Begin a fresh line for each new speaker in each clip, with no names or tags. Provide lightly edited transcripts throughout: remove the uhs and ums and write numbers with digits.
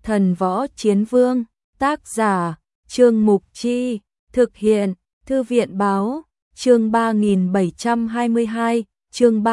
Thần Võ Chiến Vương, tác giả, Trương Mục Chi, thực hiện, Thư viện báo, chương 3722, chương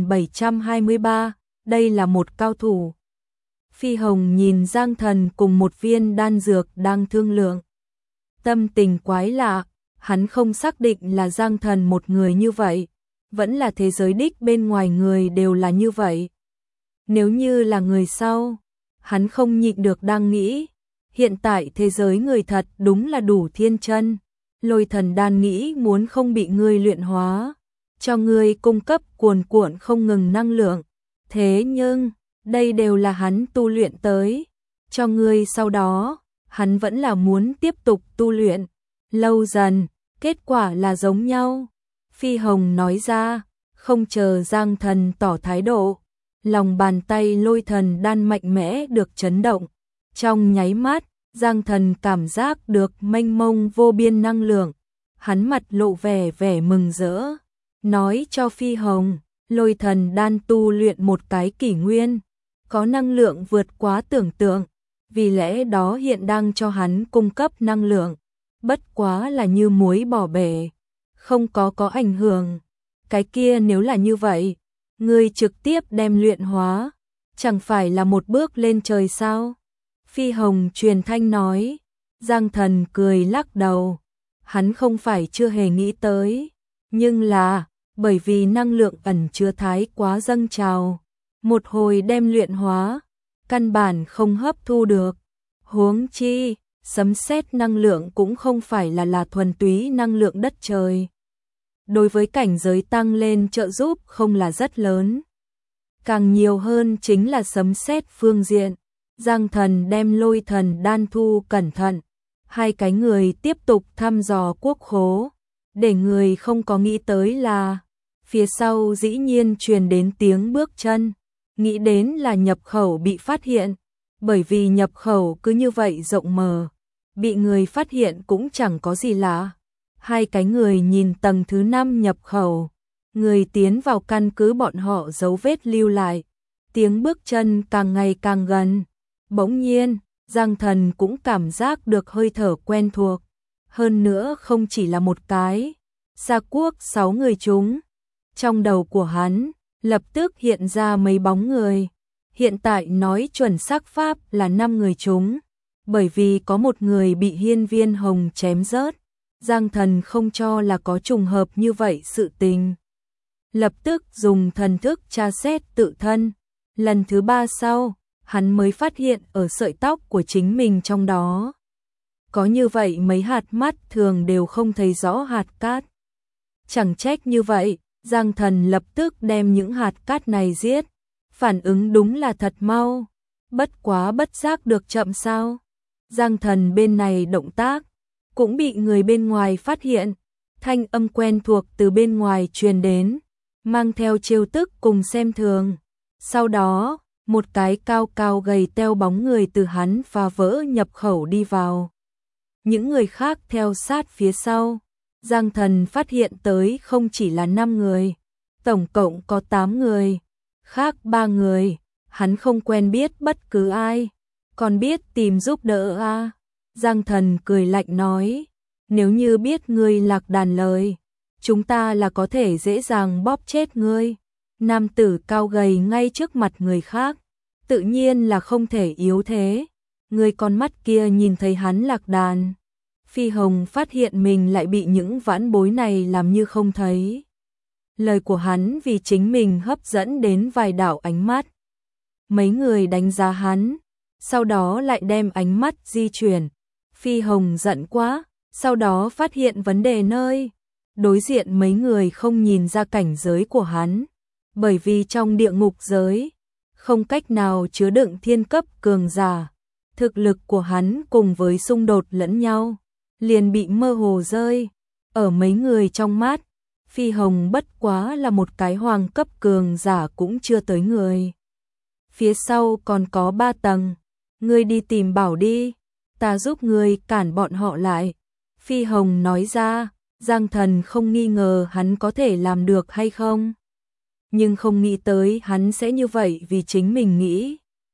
3723, đây là một cao thủ. Phi Hồng nhìn Giang Thần cùng một viên đan dược đang thương lượng. Tâm tình quái lạ, hắn không xác định là Giang Thần một người như vậy, vẫn là thế giới đích bên ngoài người đều là như vậy. Nếu như là người sau, hắn không nhịn được đang nghĩ, hiện tại thế giới người thật đúng là đủ thiên chân. Lôi thần đan nghĩ muốn không bị ngươi luyện hóa, cho ngươi cung cấp cuồn cuộn không ngừng năng lượng. Thế nhưng, đây đều là hắn tu luyện tới, cho ngươi sau đó, hắn vẫn là muốn tiếp tục tu luyện. Lâu dần, kết quả là giống nhau. Phi Hồng nói ra, không chờ Giang Thần tỏ thái độ. Lòng bàn tay lôi thần đan mạnh mẽ được chấn động. Trong nháy mắt, Giang Thần cảm giác được mênh mông vô biên năng lượng. Hắn mặt lộ vẻ mừng rỡ. Nói cho Phi Hồng, lôi thần đan tu luyện một cái kỷ nguyên. Có năng lượng vượt quá tưởng tượng. Vì lẽ đó hiện đang cho hắn cung cấp năng lượng. Bất quá là như muối bỏ bể. Không có ảnh hưởng. Cái kia nếu là như vậy, ngươi trực tiếp đem luyện hóa, chẳng phải là một bước lên trời sao? Phi Hồng truyền thanh nói. Giang Thần cười lắc đầu. Hắn không phải chưa hề nghĩ tới, nhưng là bởi vì năng lượng ẩn chứa thái quá dâng trào, một hồi đem luyện hóa, căn bản không hấp thu được. Huống chi, sấm sét năng lượng cũng không phải là thuần túy năng lượng đất trời. Đối với cảnh giới tăng lên trợ giúp không là rất lớn. Càng nhiều hơn chính là sấm sét phương diện. Giang Thần đem lôi thần đan thu cẩn thận. Hai cái người tiếp tục thăm dò quốc khố. Để người không có nghĩ tới là phía sau dĩ nhiên truyền đến tiếng bước chân. Nghĩ đến là nhập khẩu bị phát hiện. Bởi vì nhập khẩu cứ như vậy rộng mở. Bị người phát hiện cũng chẳng có gì lạ. Hai cái người nhìn tầng thứ 5 nhập khẩu. Người tiến vào căn cứ bọn họ dấu vết lưu lại. Tiếng bước chân càng ngày càng gần. Bỗng nhiên, Giang Thần cũng cảm giác được hơi thở quen thuộc. Hơn nữa không chỉ là một cái. Gia quốc 6 người chúng. Trong đầu của hắn, lập tức hiện ra mấy bóng người. Hiện tại nói chuẩn xác pháp là 5 người chúng. Bởi vì có một người bị Hiên Viên Hồng chém rớt. Giang Thần không cho là có trùng hợp như vậy sự tình. Lập tức dùng thần thức tra xét tự thân. Lần thứ 3 sau, hắn mới phát hiện ở sợi tóc của chính mình trong đó. Có như vậy mấy hạt mắt thường đều không thấy rõ hạt cát. Chẳng trách như vậy, Giang Thần lập tức đem những hạt cát này giết. Phản ứng đúng là thật mau. Bất quá bất giác được chậm sao. Giang Thần bên này động tác cũng bị người bên ngoài phát hiện. Thanh âm quen thuộc từ bên ngoài truyền đến, mang theo trêu tức cùng xem thường. Sau đó, một cái cao cao gầy teo bóng người từ hắn phá vỡ nhập khẩu đi vào. Những người khác theo sát phía sau. Giang Thần phát hiện tới không chỉ là 5 người, tổng cộng có 8 người. Khác 3 người, hắn không quen biết bất cứ ai, còn biết tìm giúp đỡ à. Giang Thần cười lạnh nói, nếu như biết ngươi lạc đàn lời, chúng ta là có thể dễ dàng bóp chết ngươi. Nam tử cao gầy ngay trước mặt người khác, tự nhiên là không thể yếu thế. Người con mắt kia nhìn thấy hắn lạc đàn. Phi Hồng phát hiện mình lại bị những vãn bối này làm như không thấy. Lời của hắn vì chính mình hấp dẫn đến vài đạo ánh mắt. Mấy người đánh giá hắn, sau đó lại đem ánh mắt di chuyển. Phi Hồng giận quá, sau đó phát hiện vấn đề nơi. Đối diện mấy người không nhìn ra cảnh giới của hắn. Bởi vì trong địa ngục giới, không cách nào chứa đựng thiên cấp cường giả. Thực lực của hắn cùng với xung đột lẫn nhau, liền bị mơ hồ rơi. Ở mấy người trong mắt, Phi Hồng bất quá là một cái hoàng cấp cường giả cũng chưa tới người. Phía sau còn có 3 tầng, ngươi đi tìm bảo đi, ta giúp ngươi cản bọn họ lại. Phi Hồng nói ra, Giang Thần không nghi ngờ hắn có thể làm được hay không. Nhưng không nghĩ tới hắn sẽ như vậy vì chính mình nghĩ.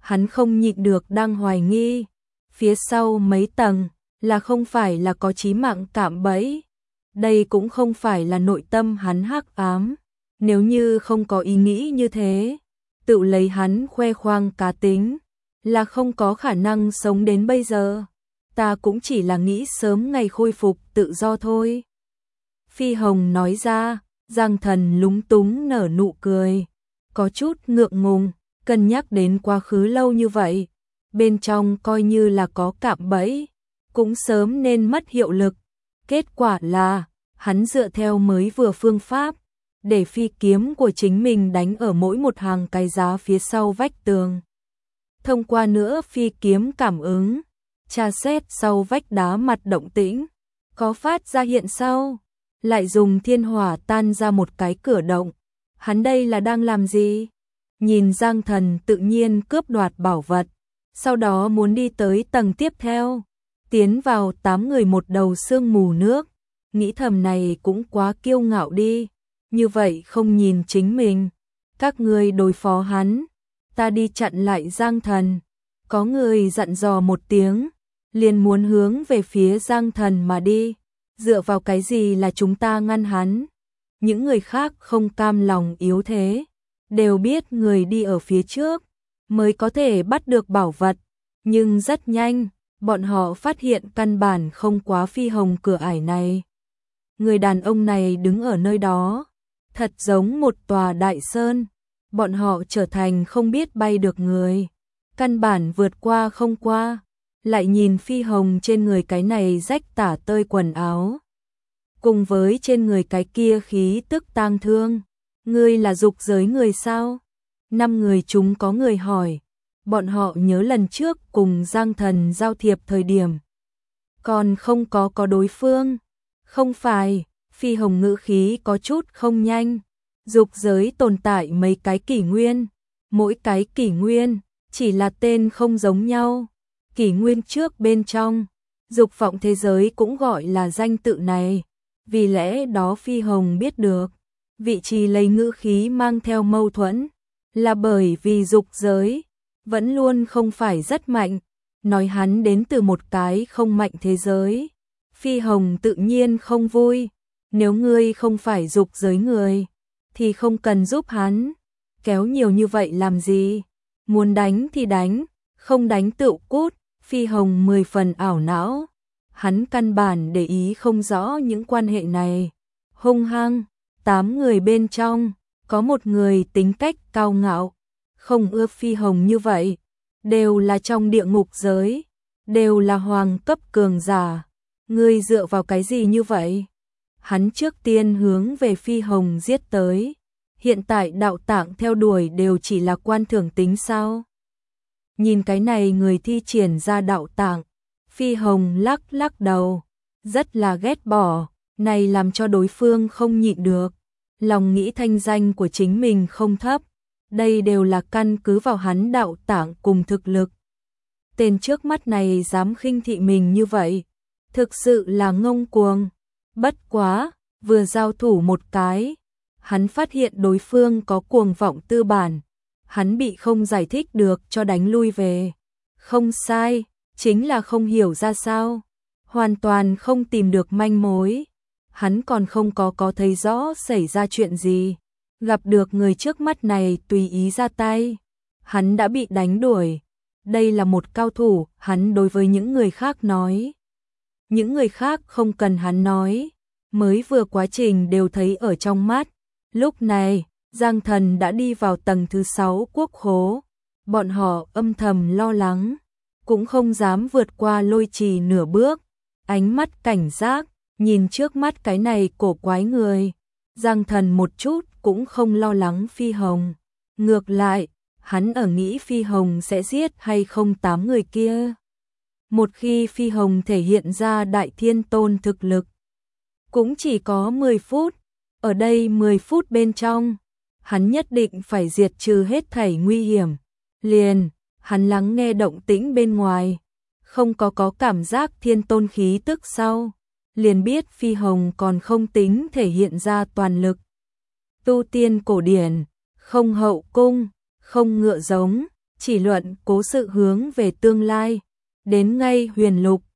hắn không nhịn được đang hoài nghi, phía sau mấy tầng là không phải là có chí mạng cạm bẫy. Đây cũng không phải là nội tâm hắn hắc ám, nếu như không có ý nghĩ như thế, tự lấy hắn khoe khoang cá tính, là không có khả năng sống đến bây giờ. Ta cũng chỉ là nghĩ sớm ngày khôi phục tự do thôi. Phi Hồng nói ra, Giang Thần lúng túng nở nụ cười, có chút ngượng ngùng, cân nhắc đến quá khứ lâu như vậy, bên trong coi như là có cạm bẫy, cũng sớm nên mất hiệu lực. Kết quả là, hắn dựa theo mới vừa phương pháp, để phi kiếm của chính mình đánh ở mỗi một hàng cái giá phía sau vách tường. Thông qua nữa phi kiếm cảm ứng, tra xét sau vách đá mặt động tĩnh, có phát ra hiện sau, lại dùng thiên hỏa tan ra một cái cửa động. Hắn đây là đang làm gì? Nhìn Giang Thần tự nhiên cướp đoạt bảo vật, sau đó muốn đi tới tầng tiếp theo, tiến vào 8 người một đầu sương mù nước, nghĩ thầm này cũng quá kiêu ngạo đi, như vậy không nhìn chính mình, các người đối phó hắn, ta đi chặn lại Giang Thần. Có người dặn dò một tiếng, liền muốn hướng về phía Giang Thần mà đi, dựa vào cái gì là chúng ta ngăn hắn? Những người khác không cam lòng yếu thế, đều biết người đi ở phía trước mới có thể bắt được bảo vật, nhưng rất nhanh, bọn họ phát hiện căn bản không quá Phi Hồng cửa ải này. Người đàn ông này đứng ở nơi đó, thật giống một tòa đại sơn, bọn họ trở thành không biết bay được người, căn bản vượt qua không qua, lại nhìn Phi Hồng trên người cái này rách tả tơi quần áo, cùng với trên người cái kia khí tức tang thương, ngươi là dục giới người sao? 5 người chúng có người hỏi, bọn họ nhớ lần trước cùng Giang Thần giao thiệp thời điểm, còn không có đối phương, không phải. Phi Hồng ngữ khí có chút không nhanh, dục giới tồn tại mấy cái kỷ nguyên, mỗi cái kỷ nguyên chỉ là tên không giống nhau, kỷ nguyên trước bên trong, dục vọng thế giới cũng gọi là danh tự này, vì lẽ đó Phi Hồng biết được, vị trí lấy ngữ khí mang theo mâu thuẫn, là bởi vì dục giới vẫn luôn không phải rất mạnh, nói hắn đến từ một cái không mạnh thế giới. Phi Hồng tự nhiên không vui, nếu ngươi không phải dục giới người, thì không cần giúp hắn, kéo nhiều như vậy làm gì, muốn đánh thì đánh, không đánh tự cút. Phi Hồng 10 phần ảo não, hắn căn bản để ý không rõ những quan hệ này, hung hăng, 8 người bên trong, có một người tính cách cao ngạo, không ưa Phi Hồng như vậy, đều là trong địa ngục giới, đều là hoàng cấp cường giả, ngươi dựa vào cái gì như vậy? Hắn trước tiên hướng về Phi Hồng giết tới, hiện tại đạo tạng theo đuổi đều chỉ là quan thưởng tính sao? Nhìn cái này người thi triển ra đạo tạng, Phi Hồng lắc lắc đầu, rất là ghét bỏ, này làm cho đối phương không nhịn được, lòng nghĩ thanh danh của chính mình không thấp, đây đều là căn cứ vào hắn đạo tạng cùng thực lực. Tên trước mắt này dám khinh thị mình như vậy, thực sự là ngông cuồng. Bất quá, vừa giao thủ một cái, hắn phát hiện đối phương có cuồng vọng tư bản, hắn bị không giải thích được cho đánh lui về. Không sai, chính là không hiểu ra sao, hoàn toàn không tìm được manh mối. Hắn còn không có thấy rõ xảy ra chuyện gì, gặp được người trước mắt này tùy ý ra tay, hắn đã bị đánh đuổi. Đây là một cao thủ, hắn đối với những người khác nói. Những người khác không cần hắn nói, mới vừa quá trình đều thấy ở trong mắt. Lúc này, Giang Thần đã đi vào tầng thứ 6 quốc khố, bọn họ âm thầm lo lắng, cũng không dám vượt qua lôi trì nửa bước, ánh mắt cảnh giác, nhìn trước mắt cái này cổ quái người. Giang Thần một chút cũng không lo lắng Phi Hồng, ngược lại, hắn ở nghĩ Phi Hồng sẽ giết hay không 8 người kia. Một khi Phi Hồng thể hiện ra đại thiên tôn thực lực, cũng chỉ có 10 phút, ở đây 10 phút bên trong, hắn nhất định phải diệt trừ hết thảy nguy hiểm. Liền, hắn lắng nghe động tĩnh bên ngoài, không có cảm giác thiên tôn khí tức sau, liền biết Phi Hồng còn không tính thể hiện ra toàn lực. Tu tiên cổ điển, không hậu cung, không ngựa giống, chỉ luận cố sự hướng về tương lai. Đến ngay huyền lục,